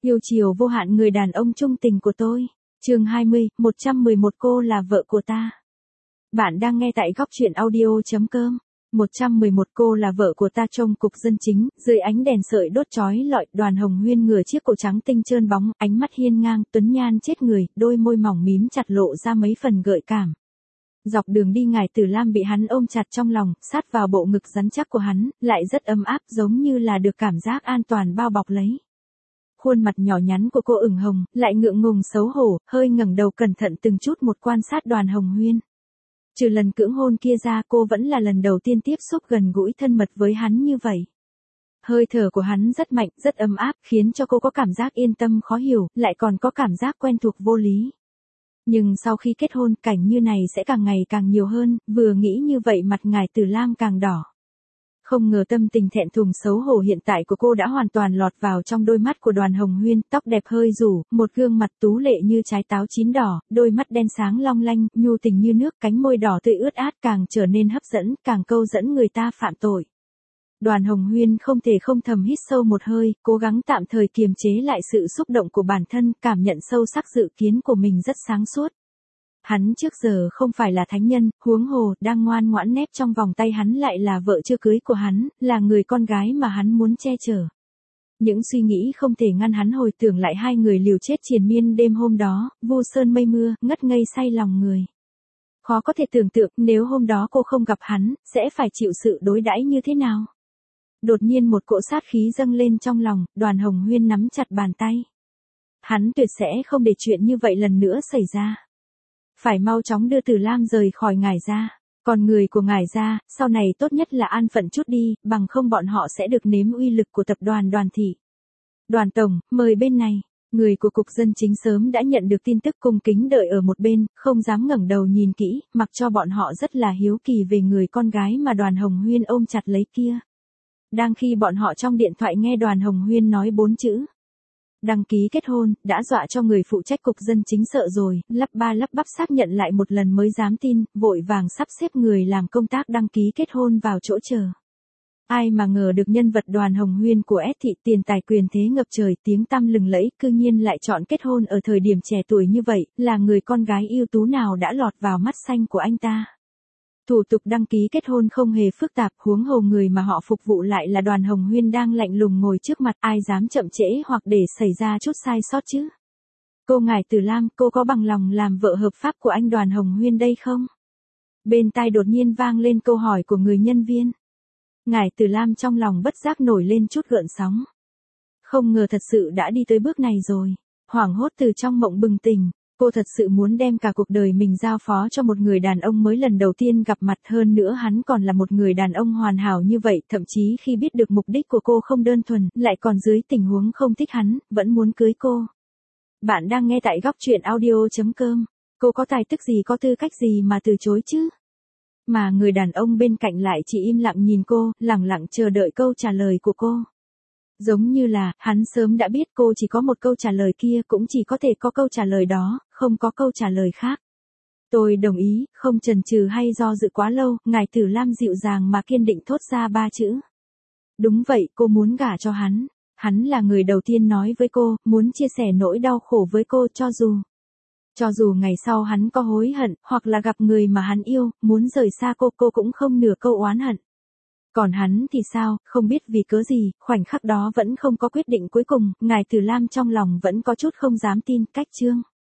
Yêu chiều vô hạn người đàn ông trung tình của tôi. Chương 20, 111 cô là vợ của ta. Bạn đang nghe tại góc truyện audio.com. 111 cô là vợ của ta. Trong cục dân chính, dưới ánh đèn sợi đốt chói lọi, Đoàn Hồng Huyên ngửa chiếc cổ trắng tinh trơn bóng, ánh mắt hiên ngang, tuấn nhan chết người, đôi môi mỏng mím chặt lộ ra mấy phần gợi cảm. Dọc đường đi Ngải Tử Lam bị hắn ôm chặt trong lòng, sát vào bộ ngực rắn chắc của hắn, lại rất ấm áp, giống như là được cảm giác an toàn bao bọc lấy. Khuôn mặt nhỏ nhắn của cô ửng hồng, lại ngượng ngùng xấu hổ, hơi ngẩng đầu cẩn thận từng chút một quan sát Đoàn Hồng Huyên. Trừ lần cưỡng hôn kia ra, cô vẫn là lần đầu tiên tiếp xúc gần gũi thân mật với hắn như vậy. Hơi thở của hắn rất mạnh, rất ấm áp, khiến cho cô có cảm giác yên tâm khó hiểu, lại còn có cảm giác quen thuộc vô lý. Nhưng sau khi kết hôn, cảnh như này sẽ càng ngày càng nhiều hơn, vừa nghĩ như vậy mặt Ngải Tử Lam càng đỏ. Không ngờ tâm tình thẹn thùng xấu hổ hiện tại của cô đã hoàn toàn lọt vào trong đôi mắt của Đoàn Hồng Huyên, tóc đẹp hơi rủ, một gương mặt tú lệ như trái táo chín đỏ, đôi mắt đen sáng long lanh, nhu tình như nước, cánh môi đỏ tươi ướt át càng trở nên hấp dẫn, càng câu dẫn người ta phạm tội. Đoàn Hồng Huyên không thể không thầm hít sâu một hơi, cố gắng tạm thời kiềm chế lại sự xúc động của bản thân, cảm nhận sâu sắc dự kiến của mình rất sáng suốt. Hắn trước giờ không phải là thánh nhân, huống hồ, đang ngoan ngoãn nép trong vòng tay hắn lại là vợ chưa cưới của hắn, là người con gái mà hắn muốn che chở. Những suy nghĩ không thể ngăn hắn hồi tưởng lại hai người liều chết triền miên đêm hôm đó, vu sơn mây mưa, ngất ngây say lòng người. Khó có thể tưởng tượng nếu hôm đó cô không gặp hắn, sẽ phải chịu sự đối đãi như thế nào. Đột nhiên một cỗ sát khí dâng lên trong lòng, Đoàn Hồng Huyên nắm chặt bàn tay. Hắn tuyệt sẽ không để chuyện như vậy lần nữa xảy ra. Phải mau chóng đưa Tử Lam rời khỏi Ngải gia. Còn người của Ngải gia, sau này tốt nhất là an phận chút đi, bằng không bọn họ sẽ được nếm uy lực của tập đoàn Đoàn thị. Đoàn tổng, mời bên này. Người của cục dân chính sớm đã nhận được tin tức, cung kính đợi ở một bên, không dám ngẩng đầu nhìn kỹ, mặc cho bọn họ rất là hiếu kỳ về người con gái mà Đoàn Hồng Huyên ôm chặt lấy kia. Đang khi bọn họ trong điện thoại nghe Đoàn Hồng Huyên nói 4 chữ đăng ký kết hôn, đã dọa cho người phụ trách cục dân chính sợ rồi, lắp ba lắp bắp xác nhận lại một lần mới dám tin, vội vàng sắp xếp người làm công tác đăng ký kết hôn vào chỗ chờ. Ai mà ngờ được nhân vật Đoàn Hồng Huyên của S thị, tiền tài quyền thế ngập trời, tiếng tăm lừng lẫy, cư nhiên lại chọn kết hôn ở thời điểm trẻ tuổi như vậy, là người con gái ưu tú nào đã lọt vào mắt xanh của anh ta. Thủ tục đăng ký kết hôn không hề phức tạp, huống hồ người mà họ phục vụ lại là Đoàn Hồng Huyên đang lạnh lùng ngồi trước mặt, ai dám chậm trễ hoặc để xảy ra chút sai sót chứ. Cô Ngải Tử Lam, cô có bằng lòng làm vợ hợp pháp của anh Đoàn Hồng Huyên đây không? Bên tai đột nhiên vang lên câu hỏi của người nhân viên. Ngải Tử Lam trong lòng bất giác nổi lên chút gợn sóng. Không ngờ thật sự đã đi tới bước này rồi. Hoảng hốt từ trong mộng bừng tỉnh. Cô thật sự muốn đem cả cuộc đời mình giao phó cho một người đàn ông mới lần đầu tiên gặp mặt, hơn nữa hắn còn là một người đàn ông hoàn hảo như vậy, thậm chí khi biết được mục đích của cô không đơn thuần, lại còn dưới tình huống không thích hắn, vẫn muốn cưới cô. Bạn đang nghe tại góc truyện audio.com. Cô có tài đức gì, có tư cách gì mà từ chối chứ? Mà người đàn ông bên cạnh lại chỉ im lặng nhìn cô, lẳng lặng chờ đợi câu trả lời của cô. Giống như là, hắn sớm đã biết cô chỉ có một câu trả lời kia, cũng chỉ có thể có câu trả lời đó, không có câu trả lời khác. Tôi đồng ý, không chần chừ hay do dự quá lâu, Ngải Tử Lam dịu dàng mà kiên định thốt ra 3 chữ. Đúng vậy, cô muốn gả cho hắn. Hắn là người đầu tiên nói với cô, muốn chia sẻ nỗi đau khổ với cô, cho dù ngày sau hắn có hối hận, hoặc là gặp người mà hắn yêu, muốn rời xa cô cũng không nửa câu oán hận. Còn hắn thì sao, không biết vì cớ gì, khoảnh khắc đó vẫn không có quyết định cuối cùng, Ngải Tử Lam trong lòng vẫn có chút không dám tin. Cách chương